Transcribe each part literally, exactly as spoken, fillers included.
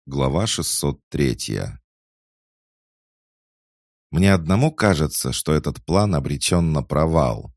Глава шестьсот третья. Мне одному кажется, что этот план обречен на провал.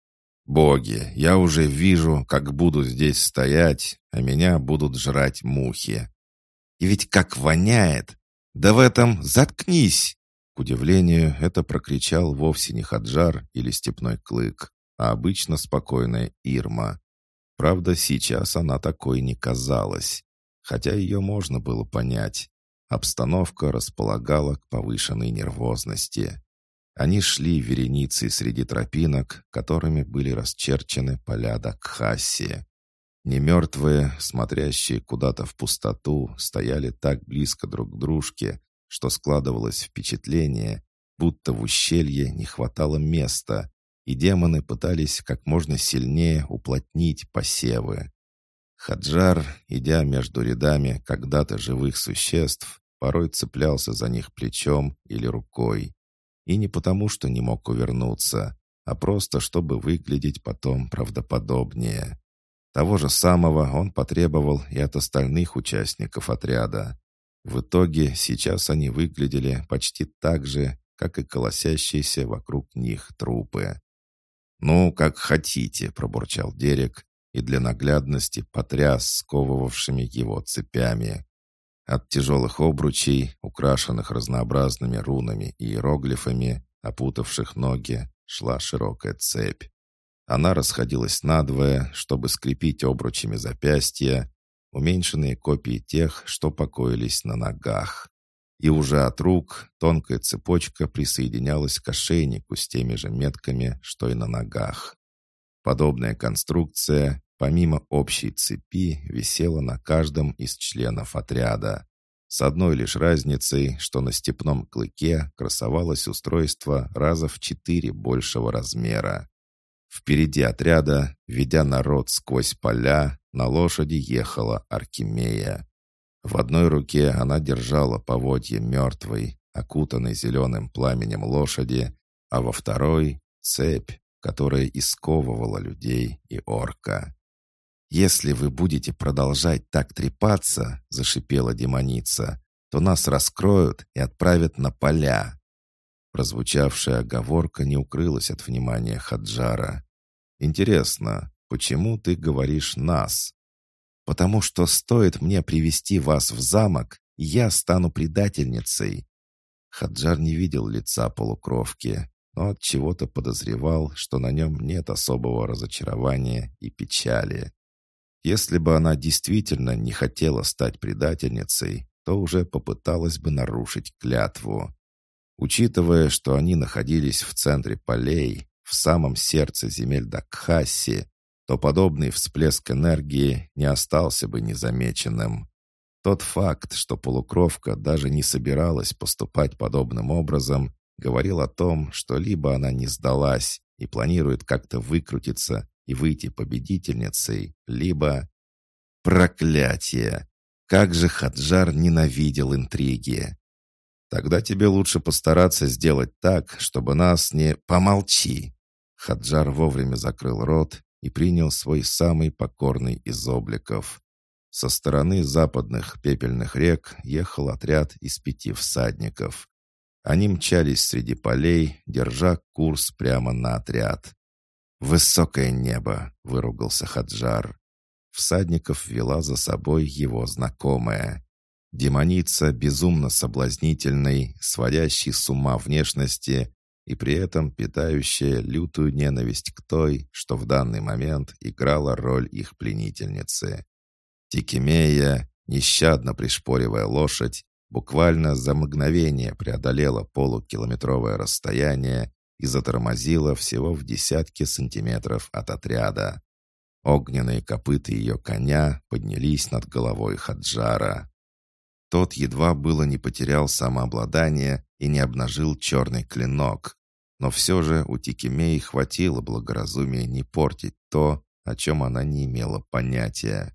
Боги, я уже вижу, как буду здесь стоять, а меня будут жрать мухи. И ведь как воняет! Да в этом заткнись! К удивлению, это прокричал вовсе не Хаджар или Степной Клык, а обычно спокойная Ирма. Правда, сейчас она такой не казалась. Хотя ее можно было понять. Обстановка располагала к повышенной нервозности. Они шли вереницей среди тропинок, которыми были расчерчены поля Дакхаси. Немертвые, смотрящие куда-то в пустоту, стояли так близко друг к дружке, что складывалось впечатление, будто в ущелье не хватало места, и демоны пытались как можно сильнее уплотнить посевы. Хаджар, идя между рядами когда-то живых существ, порой цеплялся за них плечом или рукой. И не потому, что не мог увернуться, а просто, чтобы выглядеть потом правдоподобнее. Того же самого он потребовал и от остальных участников отряда. В итоге сейчас они выглядели почти так же, как и колосящиеся вокруг них трупы. «Ну, как хотите», — пробурчал Дерек, и для наглядности потряс сковывавшими его цепями. От тяжелых обручей, украшенных разнообразными рунами и иероглифами, опутавших ноги, шла широкая цепь. Она расходилась надвое, чтобы скрепить обручами запястья, уменьшенные копии тех, что покоились на ногах. И уже от рук тонкая цепочка присоединялась к ошейнику с теми же метками, что и на ногах. Подобная конструкция, помимо общей цепи, висела на каждом из членов отряда. С одной лишь разницей, что на Степном Клыке красовалось устройство раза в четыре большего размера. Впереди отряда, ведя народ сквозь поля, на лошади ехала Аркемия. В одной руке она держала поводье мертвой, окутанной зеленым пламенем лошади, а во второй — цепь, которая исковывала людей и орка. «Если вы будете продолжать так трепаться, — зашипела демоница, — то нас раскроют и отправят на поля». Прозвучавшая оговорка не укрылась от внимания Хаджара. «Интересно, почему ты говоришь «нас»?» «Потому что стоит мне привести вас в замок, и я стану предательницей». Хаджар не видел лица полукровки, но от чего-то подозревал, что на нем нет особого разочарования и печали. Если бы она действительно не хотела стать предательницей, то уже попыталась бы нарушить клятву. Учитывая, что они находились в центре полей, в самом сердце земель Дакхаси, то подобный всплеск энергии не остался бы незамеченным. Тот факт, что полукровка даже не собиралась поступать подобным образом, говорил о том, что либо она не сдалась и планирует как-то выкрутиться и выйти победительницей, либо... Проклятие! Как же Хаджар ненавидел интриги! Тогда тебе лучше постараться сделать так, чтобы нас не... Помолчи! Хаджар вовремя закрыл рот и принял свой самый покорный из обликов. Со стороны западных пепельных рек ехал отряд из пяти всадников. Они мчались среди полей, держа курс прямо на отряд. «Высокое небо!» — выругался Хаджар. Всадников вела за собой его знакомая. Демоница безумно соблазнительной, сводящей с ума внешности и при этом питающая лютую ненависть к той, что в данный момент играла роль их пленительницы. Тикемея, нещадно пришпоривая лошадь, буквально за мгновение преодолела полукилометровое расстояние и затормозила всего в десятке сантиметров от отряда. Огненные копыта ее коня поднялись над головой Хаджара. Тот едва было не потерял самообладание и не обнажил черный клинок. Но все же у Тикемеи хватило благоразумия не портить то, о чем она не имела понятия.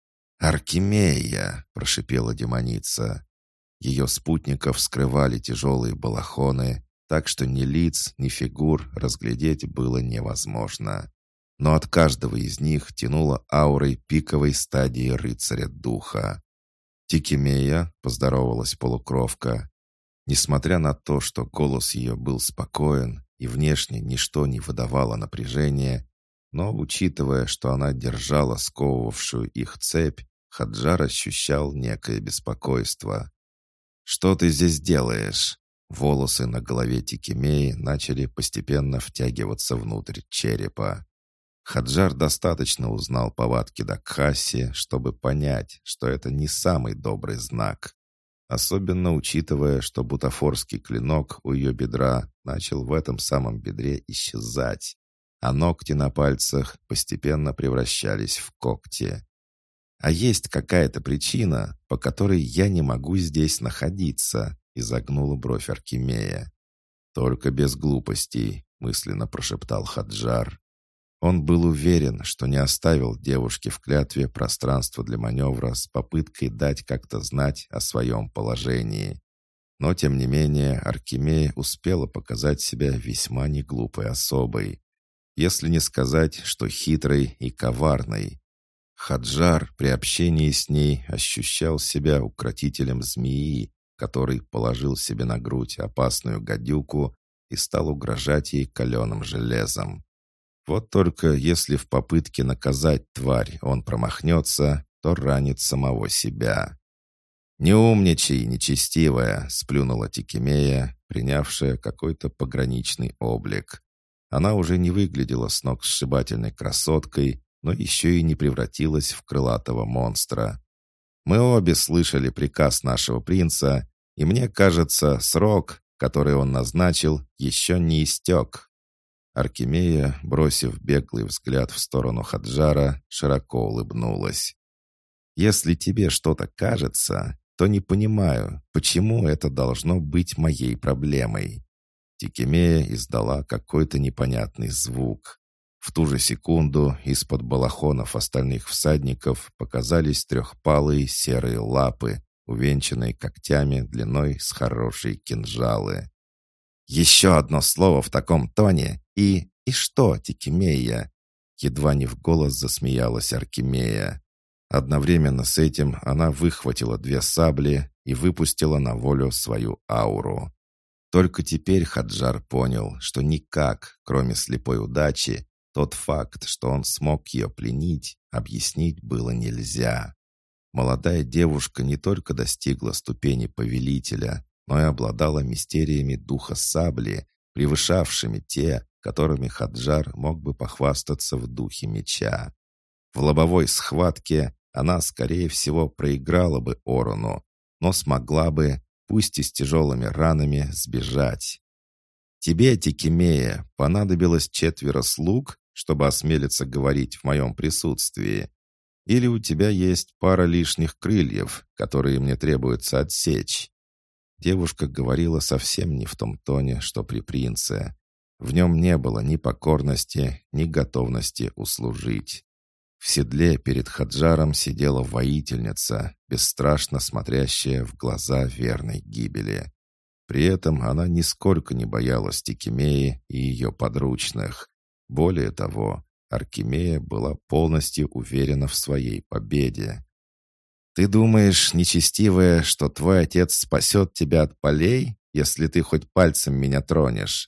«Аркемия!» — прошипела демоница. Ее спутников скрывали тяжелые балахоны, так что ни лиц, ни фигур разглядеть было невозможно. Но от каждого из них тянуло аурой пиковой стадии рыцаря духа. «Тикимея», — поздоровалась полукровка. Несмотря на то, что голос ее был спокоен и внешне ничто не выдавало напряжения, но, учитывая, что она держала сковывавшую их цепь, Хаджар ощущал некое беспокойство. «Что ты здесь делаешь?» Волосы на голове Тикимеи начали постепенно втягиваться внутрь черепа. Хаджар достаточно узнал повадки Дакхаси, чтобы понять, что это не самый добрый знак. Особенно учитывая, что бутафорский клинок у ее бедра начал в этом самом бедре исчезать, а ногти на пальцах постепенно превращались в когти. «А есть какая-то причина, по которой я не могу здесь находиться», — изогнула бровь Аркемия. «Только без глупостей», — мысленно прошептал Хаджар. Он был уверен, что не оставил девушке в клятве пространство для маневра с попыткой дать как-то знать о своем положении. Но, тем не менее, Аркемия успела показать себя весьма неглупой особой, если не сказать, что хитрой и коварной. Хаджар при общении с ней ощущал себя укротителем змеи, который положил себе на грудь опасную гадюку и стал угрожать ей каленым железом. Вот только если в попытке наказать тварь он промахнется, то ранит самого себя. «Не умничай, нечестивая!» — сплюнула Тикимея, принявшая какой-то пограничный облик. Она уже не выглядела сногсшибательной красоткой, но еще и не превратилась в крылатого монстра. «Мы обе слышали приказ нашего принца, и мне кажется, срок, который он назначил, еще не истек». Аркемия, бросив беглый взгляд в сторону Хаджара, широко улыбнулась. «Если тебе что-то кажется, то не понимаю, почему это должно быть моей проблемой». Тикимея издала какой-то непонятный звук. В ту же секунду из-под балахонов остальных всадников показались трехпалые серые лапы, увенчанные когтями длиной с хорошие кинжалы. «Еще одно слово в таком тоне, и... и что, Тикимея?» Едва не в голос засмеялась Аркемия. Одновременно с этим она выхватила две сабли и выпустила на волю свою ауру. Только теперь Хаджар понял, что никак, кроме слепой удачи, тот факт, что он смог ее пленить, объяснить было нельзя. Молодая девушка не только достигла ступени повелителя, но и обладала мистериями духа сабли, превышавшими те, которыми Хаджар мог бы похвастаться в духе меча. В лобовой схватке она, скорее всего, проиграла бы Орону, но смогла бы, пусть и с тяжелыми ранами, сбежать. «Тебе, Тикимея, понадобилось четверо слуг, чтобы осмелиться говорить в моем присутствии? Или у тебя есть пара лишних крыльев, которые мне требуется отсечь?» Девушка говорила совсем не в том тоне, что при принце. В нем не было ни покорности, ни готовности услужить. В седле перед Хаджаром сидела воительница, бесстрашно смотрящая в глаза верной гибели. При этом она нисколько не боялась Тикимеи и ее подручных. Более того, Аркемия была полностью уверена в своей победе. «Ты думаешь, нечестивая, что твой отец спасет тебя от полей, если ты хоть пальцем меня тронешь?»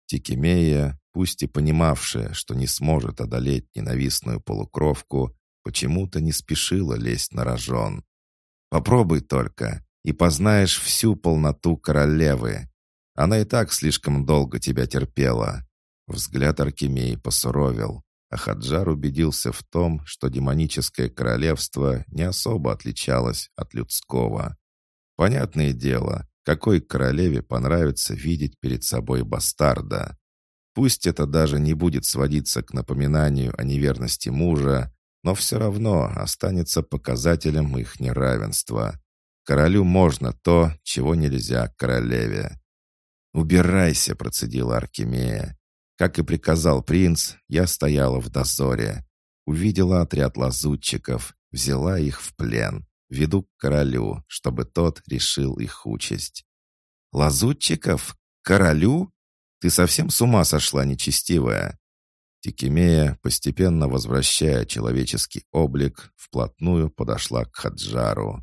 Тикимея, пусть и понимавшая, что не сможет одолеть ненавистную полукровку, почему-то не спешила лезть на рожон. «Попробуй только, и познаешь всю полноту королевы. Она и так слишком долго тебя терпела». Взгляд Аркемии посуровил, а Хаджар убедился в том, что демоническое королевство не особо отличалось от людского. Понятное дело, какой королеве понравится видеть перед собой бастарда. Пусть это даже не будет сводиться к напоминанию о неверности мужа, но все равно останется показателем их неравенства. Королю можно то, чего нельзя королеве. «Убирайся», — процедила Аркемия. Как и приказал принц, я стояла в дозоре. Увидела отряд лазутчиков, взяла их в плен, веду к королю, чтобы тот решил их участь. «Лазутчиков? Королю? Ты совсем с ума сошла, нечестивая?» Тикимея, постепенно возвращая человеческий облик, вплотную подошла к Хаджару.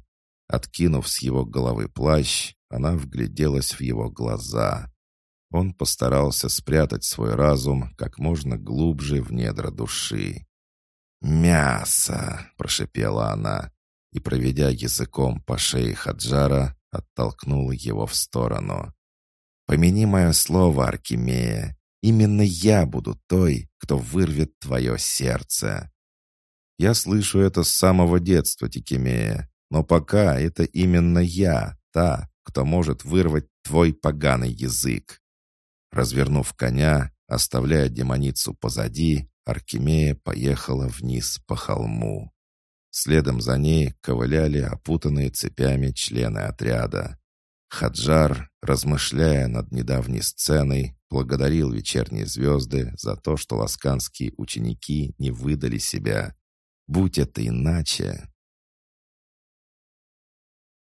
Откинув с его головы плащ, она вгляделась в его глаза. Он постарался спрятать свой разум как можно глубже в недра души. «Мясо!» — прошипела она, и, проведя языком по шее Хаджара, оттолкнула его в сторону. «Помяни мое слово, Аркемия, именно я буду той, кто вырвет твое сердце». «Я слышу это с самого детства, Тикемея, но пока это именно я, та, кто может вырвать твой поганый язык». Развернув коня, оставляя демоницу позади, Аркемия поехала вниз по холму. Следом за ней ковыляли опутанные цепями члены отряда. Хаджар, размышляя над недавней сценой, благодарил вечерние звезды за то, что ласканские ученики не выдали себя. Будь это иначе...